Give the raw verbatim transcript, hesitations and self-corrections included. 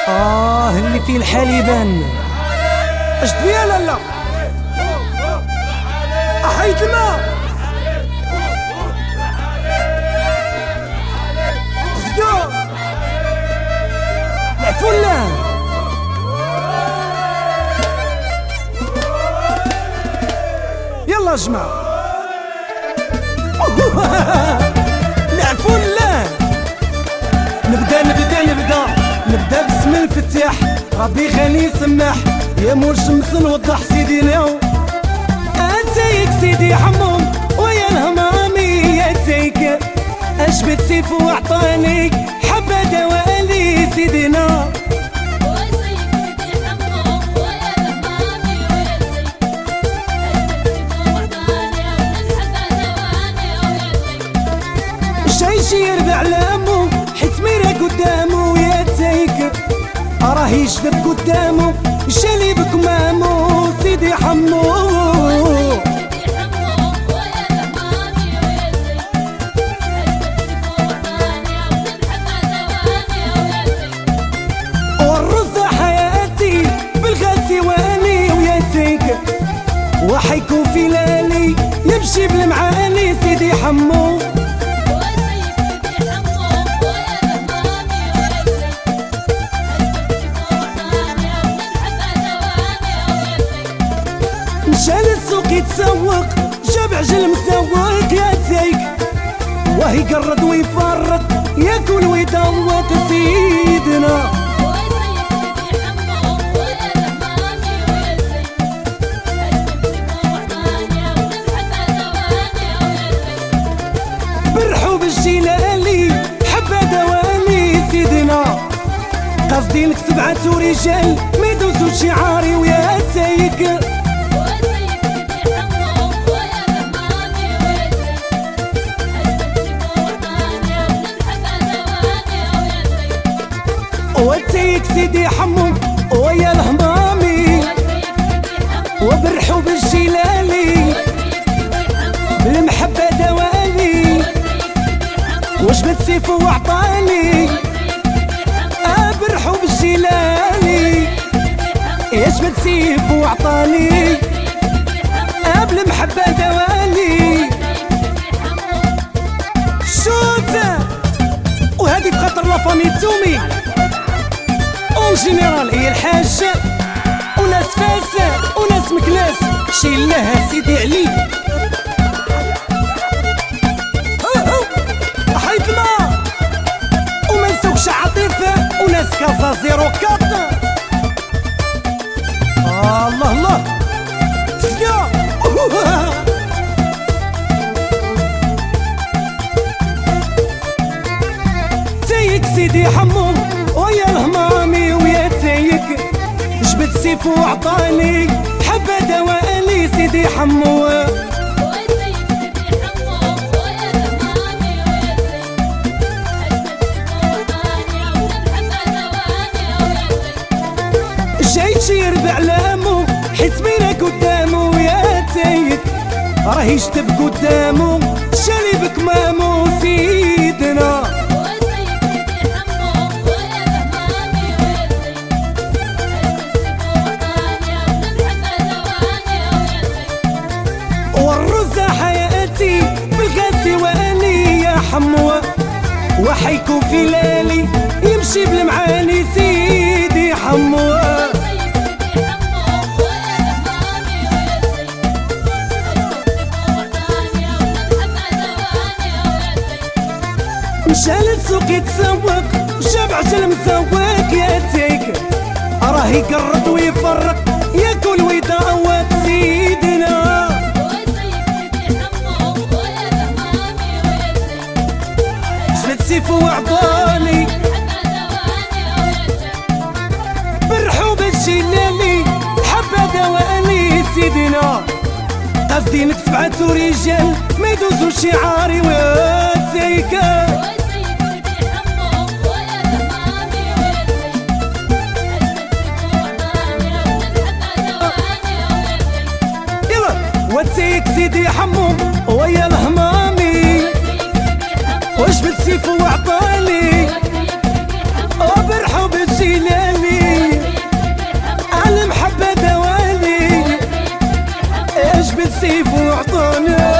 آه اللي فيه الحليبان اش تبيا لالا أحيت الماء زيدو العفولة يلا جماعة العفولة. نبدا نبدا نبدا نبدا باسم الفتاح، ربي غني سماح، يا مور شمس نوضح سيدي ناو اتيك سيدي حموم ويا الهمامي اتيك اشبت سيف وعطاني حبة دوالي سيدنا شي يربع لامو حيت ميرا قدامو ياتيك راه يشدب قدامو شالي بكمامو سيدي حمو. والرز حياتي بالغاسي واني وياتيك وحيكون في لالي يمشي بالمعاني سيدي حمو. مشال السوق يتسوق جاب عجل مسوق ياتيك وهي قرد ويفرق ياكل ويدوق سيدنا. برحو بالجلالي حبة دوالي سيدنا قصدي لك سبعة رجال ما يدوزو شعاري وياتيك واتيك سيدي حمو ويا الهمامي وبرحو بالجلالي بالمحبة دوالي وجبت سيف وعطاني برحو بالجلالي يجبت سيف وعطاني بالمحبة دوالي شوت وهذه بخاطر لافامي تومي اون جينيرال هي الحاجة وناس فاسة وناس مكناس شي لها سيدي علي حيت الماء وما نسوكش عاطفة وناس كازا زيرو كات. آه الله الله فيا تيك سيدي حمو ويا الهمامي وياتيك جبت سيف وعطاني حبة دوالي سيدي حمو. جايتشي يربع لامو حيت مينا قدامو ياتيك راه يشتب قدامو شالي بكمامو سيدنا. والرز حياتي بالغاسي واني يا حموة وحيكون في لالي يمشي بالمعاني سيدي حموة. مشال السوق يتسوق جاب عجل مسوق ياتيك راه يقرد ويفرق ياكل ويدوق سيدنا. جبت سيف وعطاني برحو بالجلالي حبة دوالي سيدنا قصدي لك سبعة رجال ما يدوزو شعاري وياتيك واتيك سيدي حمو ويا الهمامي وجبت سيف وعطاني وبرحو بالجلال عطاني